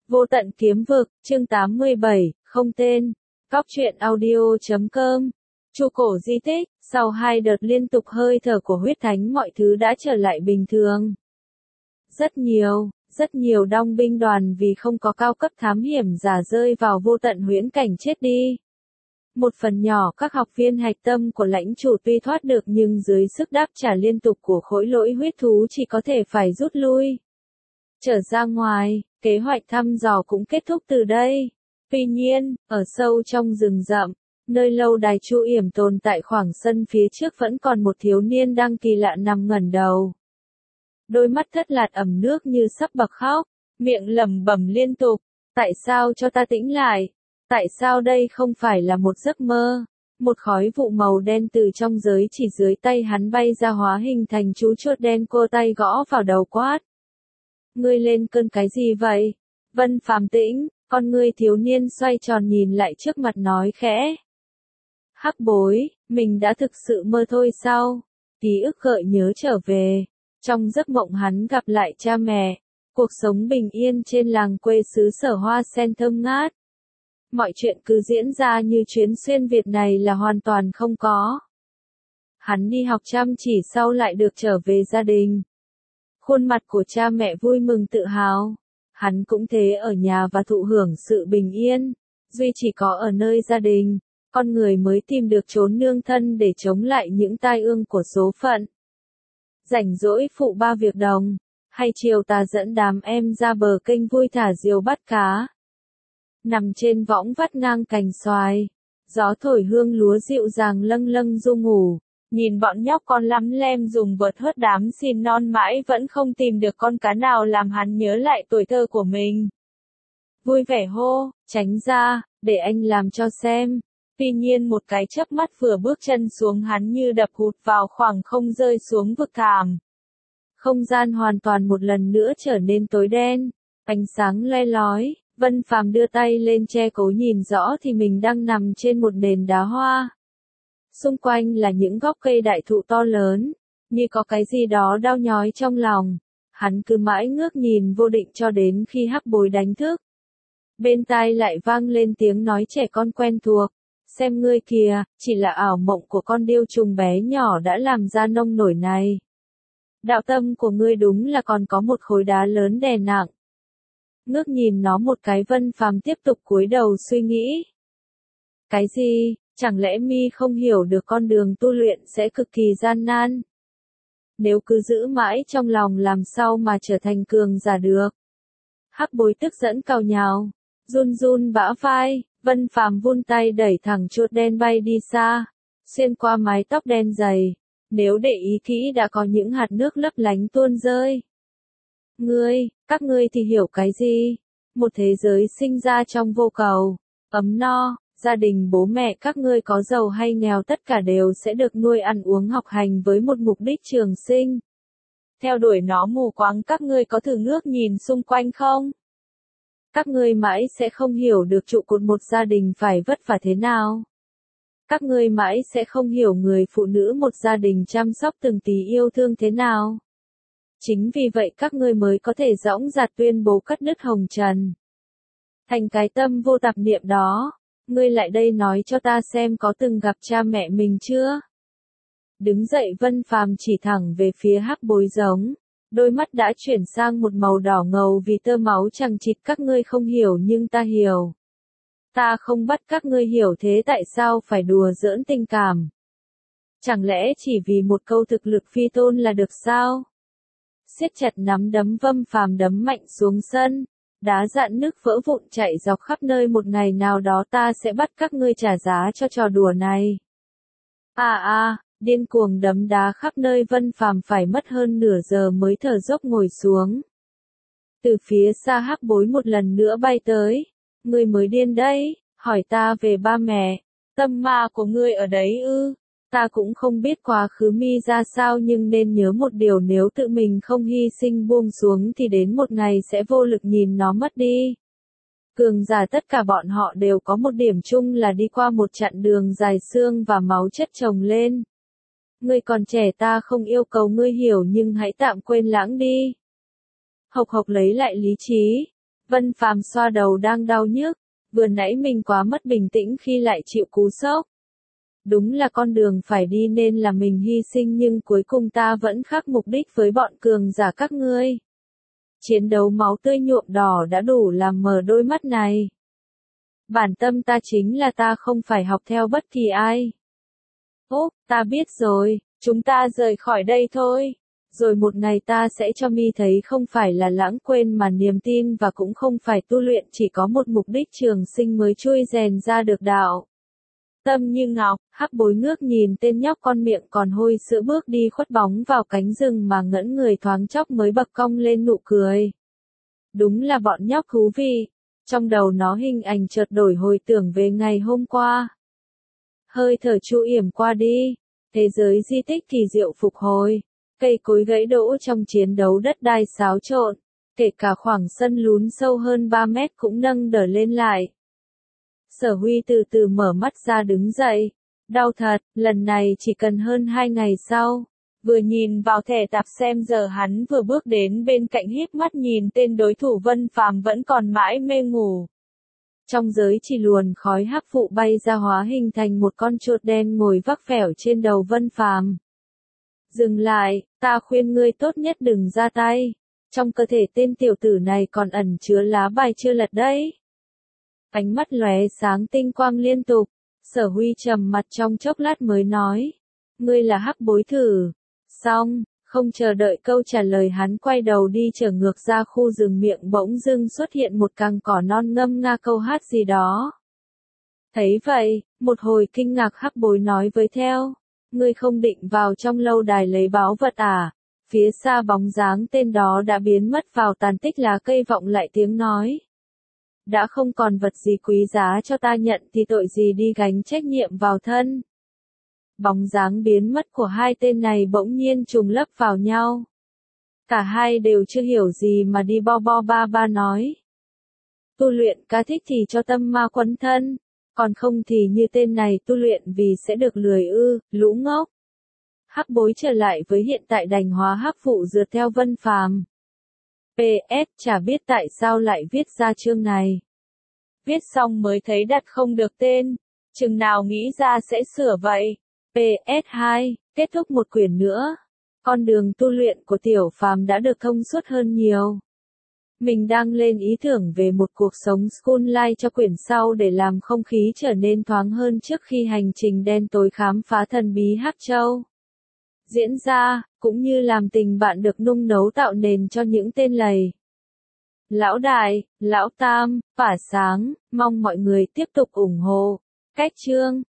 Vô tận kiếm vực, chương 87, không tên. Cóc truyện audio.com. Chu cổ di tích, sau 2 đợt liên tục hơi thở của huyết thánh mọi thứ đã trở lại bình thường. Rất nhiều đong binh đoàn vì không có cao cấp thám hiểm giả rơi vào vô tận huyễn cảnh chết đi. Một phần nhỏ các học viên hạch tâm của lãnh chủ tuy thoát được nhưng dưới sức đáp trả liên tục của khối lỗi huyết thú chỉ có thể phải rút lui. Trở ra ngoài, kế hoạch thăm dò cũng kết thúc từ đây. Tuy nhiên, ở sâu trong rừng rậm, nơi lâu đài Chu Yểm tồn tại khoảng sân phía trước vẫn còn một thiếu niên đang kỳ lạ nằm ngẩng đầu. Đôi mắt thất lạt ẩm nước như sắp bật khóc, miệng lẩm bẩm liên tục, tại sao cho ta tĩnh lại? Tại sao đây không phải là một giấc mơ? Một khói vụ màu đen từ trong giới chỉ dưới tay hắn bay ra hóa hình thành chú chuột đen, cô tay gõ vào đầu quát. Ngươi lên cơn cái gì vậy? Vân Phàm tĩnh, con ngươi thiếu niên xoay tròn nhìn lại trước mặt nói khẽ. Hắc bối, mình đã thực sự mơ thôi sao? Ký ức gợi nhớ trở về. Trong giấc mộng hắn gặp lại cha mẹ. Cuộc sống bình yên trên làng quê xứ sở hoa sen thơm ngát. Mọi chuyện cứ diễn ra như chuyến xuyên Việt này là hoàn toàn không có. Hắn đi học chăm chỉ sau lại được trở về gia đình. Khuôn mặt của cha mẹ vui mừng tự hào. Hắn cũng thế ở nhà và thụ hưởng sự bình yên. Duy chỉ có ở nơi gia đình, con người mới tìm được chốn nương thân để chống lại những tai ương của số phận. Rảnh rỗi phụ ba việc đồng, hay chiều tà dẫn đám em ra bờ kênh vui thả diều bắt cá. Nằm trên võng vắt ngang cành xoài, gió thổi hương lúa dịu dàng lâng lâng du ngủ. Nhìn bọn nhóc con lắm lem dùng vợt hớt đám xin non mãi vẫn không tìm được con cá nào làm hắn nhớ lại tuổi thơ của mình. Vui vẻ hô, tránh ra, để anh làm cho xem. Tuy nhiên một cái chớp mắt vừa bước chân xuống hắn như đập hụt vào khoảng không rơi xuống vực thẳm. Không gian hoàn toàn một lần nữa trở nên tối đen, ánh sáng le lói. Vân Phàm đưa tay lên che cố nhìn rõ thì mình đang nằm trên một nền đá hoa. Xung quanh là những gốc cây đại thụ to lớn, như có cái gì đó đau nhói trong lòng. Hắn cứ mãi ngước nhìn vô định cho đến khi hắc bối đánh thức. Bên tai lại vang lên tiếng nói trẻ con quen thuộc. Xem ngươi kìa, chỉ là ảo mộng của con điêu trùng bé nhỏ đã làm ra nông nổi này. Đạo tâm của ngươi đúng là còn có một khối đá lớn đè nặng. Ngước nhìn nó một cái, Vân Phàm tiếp tục cúi đầu suy nghĩ. Cái gì? Chẳng lẽ mi không hiểu được con đường tu luyện sẽ cực kỳ gian nan? Nếu cứ giữ mãi trong lòng làm sao mà trở thành cường giả được? Hắc bối tức giận cào nhào, run run bả vai. Vân Phàm vươn tay đẩy thẳng chuột đen bay đi xa, xuyên qua mái tóc đen dày. Nếu để ý kỹ đã có những hạt nước lấp lánh tuôn rơi. Các ngươi thì hiểu cái gì? Một thế giới sinh ra trong vô cầu, ấm no. Gia đình bố mẹ các ngươi có giàu hay nghèo tất cả đều sẽ được nuôi ăn uống học hành với một mục đích trường sinh. Theo đuổi nó mù quáng, các ngươi có thử ngước nhìn xung quanh không? Các ngươi mãi sẽ không hiểu được trụ cột một gia đình phải vất vả thế nào. Các ngươi mãi sẽ không hiểu người phụ nữ một gia đình chăm sóc từng tí yêu thương thế nào. Chính vì vậy các ngươi mới có thể dõng dạc tuyên bố cắt đứt hồng trần. Thành cái tâm vô tạp niệm đó. Ngươi lại đây nói cho ta xem có từng gặp cha mẹ mình chưa? Đứng dậy Vân Phàm chỉ thẳng về phía hắc bối giống. Đôi mắt đã chuyển sang một màu đỏ ngầu vì tơ máu chằng chịt. Các ngươi không hiểu nhưng ta hiểu. Ta không bắt các ngươi hiểu, thế tại sao phải đùa giỡn tình cảm? Chẳng lẽ chỉ vì một câu thực lực phi tôn là được sao? Siết chặt nắm đấm, Vân Phàm đấm mạnh xuống sân. Đá dạn nước vỡ vụn chạy dọc khắp nơi, một ngày nào đó ta sẽ bắt các ngươi trả giá cho trò đùa này. Điên cuồng đấm đá khắp nơi, Vân Phàm phải mất hơn nửa giờ mới thở dốc ngồi xuống. Từ phía xa hắc bối một lần nữa bay tới. Ngươi mới điên đấy, hỏi ta về ba mẹ. Tâm ma của ngươi ở đấy ư? Ta cũng không biết quá khứ mi ra sao, nhưng nên nhớ một điều, nếu tự mình không hy sinh buông xuống thì đến một ngày sẽ vô lực nhìn nó mất đi. Cường giả tất cả bọn họ đều có một điểm chung là đi qua một chặng đường dài, xương và máu chất chồng lên. Ngươi còn trẻ, ta không yêu cầu ngươi hiểu, nhưng hãy tạm quên lãng đi. Hộc lấy lại lý trí. Vân Phàm xoa đầu đang đau nhức, vừa nãy mình quá mất bình tĩnh khi lại chịu cú sốc. Đúng là con đường phải đi nên là mình hy sinh nhưng cuối cùng ta vẫn khác mục đích với bọn cường giả các ngươi. Chiến đấu máu tươi nhuộm đỏ đã đủ làm mờ đôi mắt này. Bản tâm ta chính là ta không phải học theo bất kỳ ai. Ố, ta biết rồi, chúng ta rời khỏi đây thôi. Rồi một ngày ta sẽ cho mi thấy không phải là lãng quên mà niềm tin và cũng không phải tu luyện chỉ có một mục đích trường sinh mới chui rèn ra được đạo. Tâm như ngọc, Hắc Bối ngước nhìn tên nhóc con miệng còn hôi sữa bước đi khuất bóng vào cánh rừng mà ngẩn người thoáng chốc mới bật cong lên nụ cười. Đúng là bọn nhóc thú vị. Trong đầu nó hình ảnh chợt đổi hồi tưởng về ngày hôm qua. Hơi thở chu yểm qua đi. Thế giới di tích kỳ diệu phục hồi. Cây cối gãy đổ trong chiến đấu đất đai xáo trộn. Kể cả khoảng sân lún sâu hơn 3 mét cũng nâng đỡ lên lại. Sở Huy từ từ mở mắt ra đứng dậy. Đau thật, lần này chỉ cần hơn 2 ngày sau. Vừa nhìn vào thẻ tạp xem giờ hắn vừa bước đến bên cạnh híp mắt nhìn tên đối thủ Vân Phàm vẫn còn mãi mê ngủ. Trong giới chỉ luồn khói hắc vụ bay ra hóa hình thành một con chuột đen ngồi vác phẻo trên đầu Vân Phàm. Dừng lại, ta khuyên ngươi tốt nhất đừng ra tay. Trong cơ thể tên tiểu tử này còn ẩn chứa lá bài chưa lật đấy. Ánh mắt lóe sáng tinh quang liên tục. Sở Huy trầm mặt trong chốc lát mới nói. Ngươi là Hắc Bối thử. Xong, không chờ đợi câu trả lời hắn quay đầu đi trở ngược ra khu rừng miệng bỗng dưng xuất hiện một cành cỏ non ngâm nga câu hát gì đó. Thấy vậy, một hồi kinh ngạc Hắc Bối nói với theo. Ngươi không định vào trong lâu đài lấy báu vật à? Phía xa bóng dáng tên đó đã biến mất vào tàn tích lá cây vọng lại tiếng nói. Đã không còn vật gì quý giá cho ta nhận thì tội gì đi gánh trách nhiệm vào thân. Bóng dáng biến mất của hai tên này bỗng nhiên trùng lấp vào nhau. Cả hai đều chưa hiểu gì mà đi bo bo ba ba nói. Tu luyện ca thích thì cho tâm ma quấn thân, còn không thì như tên này tu luyện vì sẽ được lười ư, lũ ngốc. Hắc Bối trở lại với hiện tại đành hóa hắc vụ rượt theo Vân Phàm. PS, chả biết tại sao lại viết ra chương này. Viết xong mới thấy đặt không được tên, chừng nào nghĩ ra sẽ sửa vậy. PS2, kết thúc một quyển nữa. Con đường tu luyện của Tiểu Phàm đã được thông suốt hơn nhiều. Mình đang lên ý tưởng về một cuộc sống school life cho quyển sau để làm không khí trở nên thoáng hơn trước khi hành trình đen tối khám phá thần bí Hắc Châu diễn ra, cũng như làm tình bạn được nung nấu tạo nền cho những tên lầy. Lão Đại, Lão Tam, Phả Sáng, mong mọi người tiếp tục ủng hộ. Cách chương